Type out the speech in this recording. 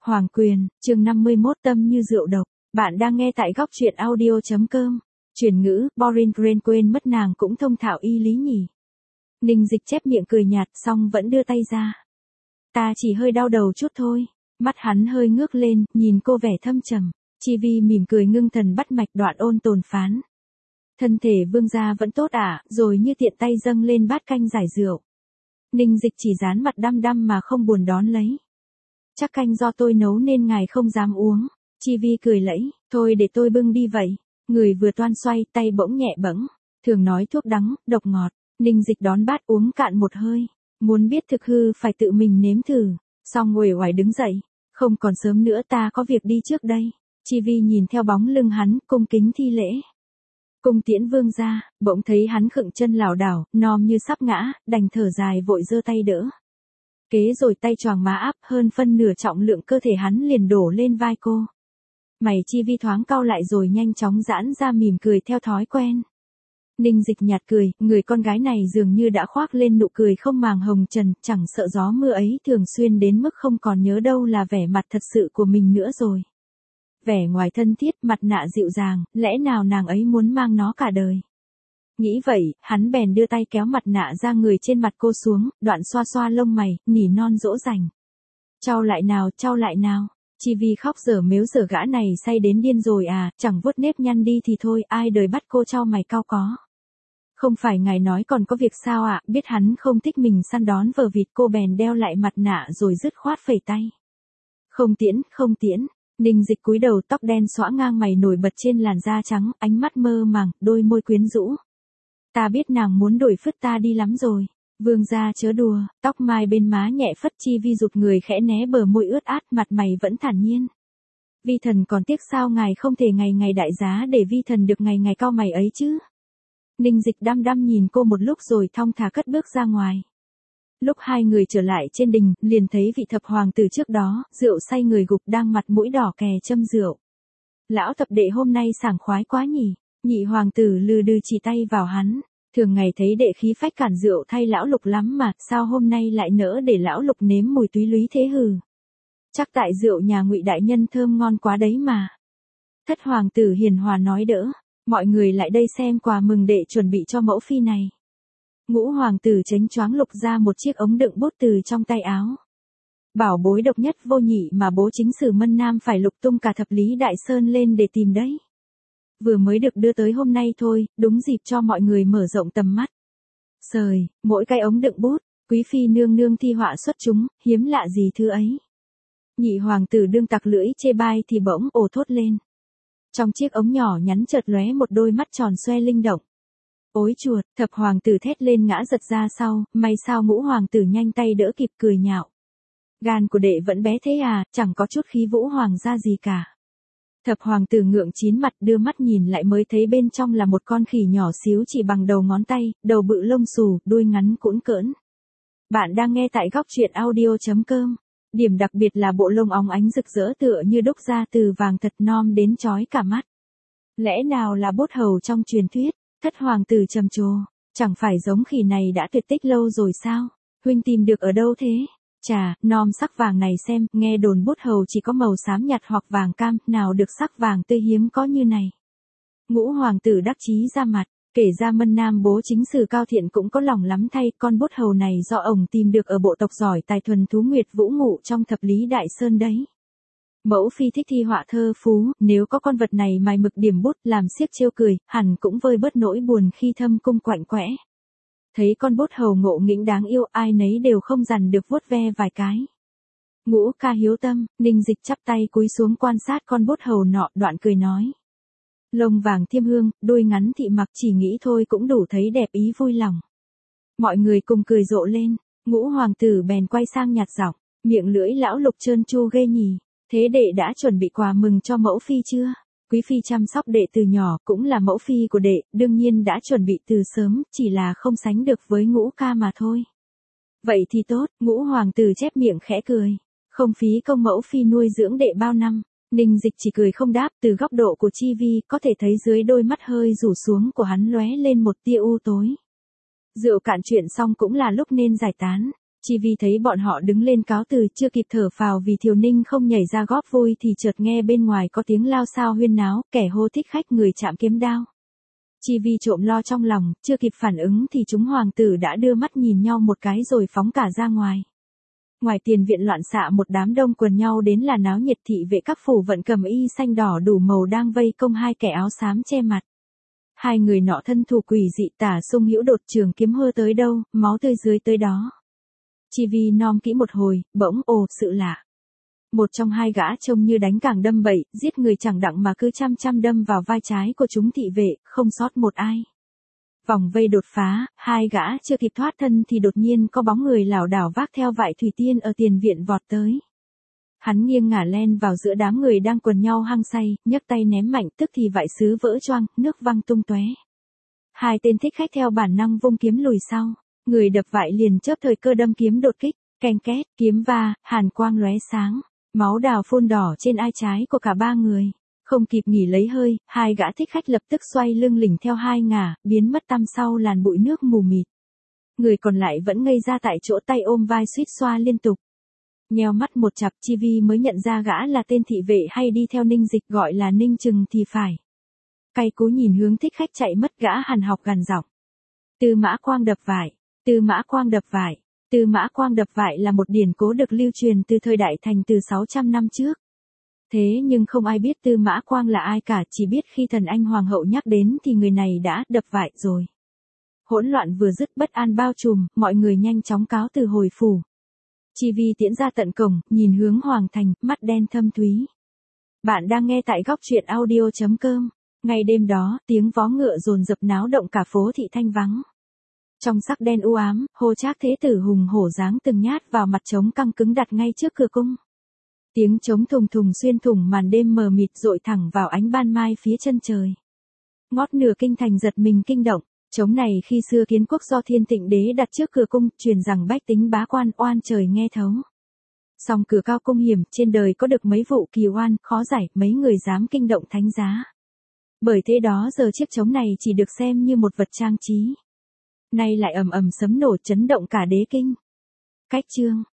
Hoàng Quyền, chương 51 tâm như rượu độc. Bạn đang nghe tại góc truyện audio.com. Chuyển ngữ, Boring Brain quên mất nàng cũng thông thạo y lý nhỉ. Ninh Dịch chép miệng cười nhạt xong vẫn đưa tay ra. Ta chỉ hơi đau đầu chút thôi. Mắt hắn hơi ngước lên, nhìn cô vẻ thâm trầm. Chi Vi mỉm cười ngưng thần bắt mạch Đoạn Ôn tồn phán. Thân thể vương gia vẫn tốt à, rồi như tiện tay dâng lên bát canh giải rượu. Ninh Dịch chỉ dán mặt đăm đăm mà không buồn đón lấy. Chắc canh do tôi nấu nên ngài không dám uống. Chi Vi cười lẫy, thôi để tôi bưng đi vậy. Người vừa toan xoay tay bỗng nhẹ bẫng. Thường nói thuốc đắng, độc ngọt. Ninh Dịch đón bát uống cạn một hơi. Muốn biết thực hư phải tự mình nếm thử. Xong uể oải đứng dậy. Không còn sớm nữa, ta có việc đi trước đây. Chi Vi nhìn theo bóng lưng hắn, cung kính thi lễ. Cung tiễn vương gia. Bỗng thấy hắn khựng chân lảo đảo, nom như sắp ngã, đành thở dài vội giơ tay đỡ. Kế rồi tay choàng má áp, hơn phân nửa trọng lượng cơ thể hắn liền đổ lên vai cô. Mày Chi Vi thoáng cau lại rồi nhanh chóng giãn ra mỉm cười theo thói quen. Ninh Dịch nhạt cười, người con gái này dường như đã khoác lên nụ cười không màng hồng trần, chẳng sợ gió mưa ấy thường xuyên đến mức không còn nhớ đâu là vẻ mặt thật sự của mình nữa rồi. Vẻ ngoài thân thiết, mặt nạ dịu dàng, lẽ nào nàng ấy muốn mang nó cả đời. Nghĩ vậy, hắn bèn đưa tay kéo mặt nạ ra người trên mặt cô xuống, đoạn xoa xoa lông mày, nỉ non dỗ dành. Trao lại nào, trao lại nào. Chi Vi khóc dở mếu dở gã này say đến điên rồi à, chẳng vuốt nếp nhăn đi thì thôi, ai đời bắt cô trao mày cau có. Không phải ngài nói còn có việc sao ạ, biết hắn không thích mình săn đón vờ vịt, cô bèn đeo lại mặt nạ rồi dứt khoát phẩy tay. Không tiễn, không tiễn. Ninh Dịch cúi đầu, tóc đen xõa ngang mày nổi bật trên làn da trắng, ánh mắt mơ màng, đôi môi quyến rũ. Ta biết nàng muốn đuổi phứt ta đi lắm rồi. Vương gia chớ đùa, tóc mai bên má nhẹ phất. Chi Vi rụt người khẽ né bờ môi ướt át, mặt mày vẫn thản nhiên. Vi thần còn tiếc sao ngài không thể ngày ngày đại giá để vi thần được ngày ngày cau mày ấy chứ. Ninh Dịch đăm đăm nhìn cô một lúc rồi thong thả cất bước ra ngoài. Lúc hai người trở lại trên đình, liền thấy vị thập hoàng tử trước đó, rượu say người gục đang mặt mũi đỏ kè châm rượu. Lão thập đệ hôm nay sảng khoái quá nhỉ. Nhị hoàng tử lừ đừ chỉ tay vào hắn. Thường ngày thấy đệ khí phách cản rượu thay lão Lục lắm mà, sao hôm nay lại nỡ để lão Lục nếm mùi túy lúy thế hừ. Chắc tại rượu nhà Ngụy đại nhân thơm ngon quá đấy mà. Thất hoàng tử hiền hòa nói đỡ. Mọi người lại đây xem quà mừng đệ chuẩn bị cho mẫu phi này. Ngũ hoàng tử chánh choáng lục ra một chiếc ống đựng bút từ trong tay áo. Bảo bối độc nhất vô nhị mà bố chính sử Mân Nam phải lục tung cả thập lý đại sơn lên để tìm đấy. Vừa mới được đưa tới hôm nay thôi, đúng dịp cho mọi người mở rộng tầm mắt. Sời, mỗi cái ống đựng bút, quý phi nương nương thi họa xuất chúng, hiếm lạ gì thứ ấy. Nhị hoàng tử đương tặc lưỡi chê bai thì bỗng ồ thốt lên. Trong chiếc ống nhỏ nhắn chợt lóe một đôi mắt tròn xoe linh động. Ôi chuột, thập hoàng tử thét lên ngã giật ra sau, may sao ngũ hoàng tử nhanh tay đỡ kịp cười nhạo. Gan của đệ vẫn bé thế à, chẳng có chút khí vũ hoàng gia gì cả. Thập hoàng tử ngượng chín mặt đưa mắt nhìn lại mới thấy bên trong là một con khỉ nhỏ xíu chỉ bằng đầu ngón tay, đầu bự lông xù, đuôi ngắn cũn cỡn. Bạn đang nghe tại góc truyện audio.com. Điểm đặc biệt là bộ lông óng ánh rực rỡ tựa như đúc ra từ vàng thật nom đến chói cả mắt. Lẽ nào là bốt hầu trong truyền thuyết? Thất hoàng tử trầm trồ, chẳng phải giống khỉ này đã tuyệt tích lâu rồi sao? Huynh tìm được ở đâu thế? Chà, nom sắc vàng này xem, nghe đồn bốt hầu chỉ có màu xám nhạt hoặc vàng cam, nào được sắc vàng tươi hiếm có như này. Ngũ hoàng tử đắc chí ra mặt, kể ra Mân Nam bố chính sử Cao Thiện cũng có lòng lắm thay, con bốt hầu này do ổng tìm được ở bộ tộc giỏi tài thuần thú Nguyệt Vũ ngụ trong thập lý đại sơn đấy. Mẫu phi thích thi họa thơ phú, nếu có con vật này mài mực điểm bút làm xiếc trêu cười, hẳn cũng vơi bớt nỗi buồn khi thâm cung quạnh quẽ. Thấy con bốt hầu ngộ nghĩnh đáng yêu, ai nấy đều không dằn được vuốt ve vài cái. Ngũ ca hiếu tâm. Ninh Dịch chắp tay cúi xuống quan sát con bốt hầu nọ, đoạn cười nói. Lông vàng thiêm hương, đuôi ngắn thị mặc, chỉ nghĩ thôi cũng đủ thấy đẹp ý vui lòng. Mọi người cùng cười rộ lên, ngũ hoàng tử bèn quay sang nhạt giọng, miệng lưỡi lão Lục trơn tru ghê nhỉ. Thế đệ đã chuẩn bị quà mừng cho mẫu phi chưa? Quý phi chăm sóc đệ từ nhỏ, cũng là mẫu phi của đệ, đương nhiên đã chuẩn bị từ sớm, chỉ là không sánh được với Ngũ ca mà thôi. Vậy thì tốt, ngũ hoàng tử chép miệng khẽ cười. Không phí công mẫu phi nuôi dưỡng đệ bao năm. Ninh Dịch chỉ cười không đáp, từ góc độ của Chi Vi, có thể thấy dưới đôi mắt hơi rủ xuống của hắn lóe lên một tia u tối. Rượu cạn chuyện xong cũng là lúc nên giải tán. Chi Vi thấy bọn họ đứng lên cáo từ, chưa kịp thở phào vì Thiều Ninh không nhảy ra góp vui thì chợt nghe bên ngoài có tiếng lao xao huyên náo, kẻ hô thích khách người chạm kiếm đao. Chi Vi trộm lo trong lòng, chưa kịp phản ứng thì chúng hoàng tử đã đưa mắt nhìn nhau một cái rồi phóng cả ra ngoài. Ngoài tiền viện loạn xạ một đám đông quần nhau đến là náo nhiệt, thị vệ các phủ vận cầm y xanh đỏ đủ màu đang vây công hai kẻ áo xám che mặt. Hai người nọ thân thủ quỷ dị, Tả Sung Hữu đột trường kiếm hơ tới đâu, máu tươi dưới tới đó. Chi Vi nom kỹ một hồi, bỗng ồ, sự lạ. Một trong hai gã trông như đánh càng đâm bậy, giết người chẳng đặng mà cứ chăm đâm vào vai trái của chúng thị vệ, không sót một ai. Vòng vây đột phá, hai gã chưa kịp thoát thân thì đột nhiên có bóng người lảo đảo vác theo vại thủy tiên ở tiền viện vọt tới. Hắn nghiêng ngả len vào giữa đám người đang quần nhau hăng say, nhấc tay ném mạnh, tức thì vại sứ vỡ choang, nước văng tung tóe. Hai tên thích khách theo bản năng vung kiếm lùi sau, người đập vại liền chớp thời cơ đâm kiếm đột kích, keng két, kiếm va, hàn quang lóe sáng, máu đào phun đỏ trên ai trái của cả ba người. Không kịp nghỉ lấy hơi, hai gã thích khách lập tức xoay lưng lỉnh theo hai ngả, biến mất tăm sau làn bụi nước mù mịt. Người còn lại vẫn ngây ra tại chỗ, tay ôm vai suýt xoa liên tục. Nheo mắt một chặp, Chi Vi mới nhận ra gã là tên thị vệ hay đi theo Ninh Dịch, gọi là Ninh Trừng thì phải. Cay cú nhìn hướng thích khách chạy mất, gã hằn học gằn giọng. Tư Mã Quang đập vải, Tư Mã Quang đập vải. Tư Mã Quang đập vải là một điển cố được lưu truyền từ thời Đại Thành từ 600 năm trước. Thế nhưng không ai biết Tư Mã Quang là ai cả, chỉ biết khi thần anh hoàng hậu nhắc đến thì người này đã đập vại rồi. Hỗn loạn vừa dứt, bất an bao trùm, mọi người nhanh chóng cáo từ hồi phủ. Chi Vi tiễn ra tận cổng, nhìn hướng hoàng thành, mắt đen thâm thúy. Bạn đang nghe tại góc truyện audio.com. Ngày đêm đó, tiếng vó ngựa dồn dập náo động cả phố thị thanh vắng. Trong sắc đen u ám, Hồ Trác Thế Tử hùng hổ giáng từng nhát vào mặt trống căng cứng đặt ngay trước cửa cung. Tiếng trống thùng thùng xuyên thủng màn đêm mờ mịt dội thẳng vào ánh ban mai phía chân trời. Ngót nửa kinh thành giật mình kinh động, trống này khi xưa Kiến Quốc do Thiên Tịnh Đế đặt trước cửa cung, truyền rằng bách tính bá quan oan trời nghe thấu. Song cửa cao cung hiểm, trên đời có được mấy vụ kỳ oan, khó giải, mấy người dám kinh động thánh giá. Bởi thế đó giờ chiếc trống này chỉ được xem như một vật trang trí. Nay lại ầm ầm sấm nổ chấn động cả đế kinh. Cách chương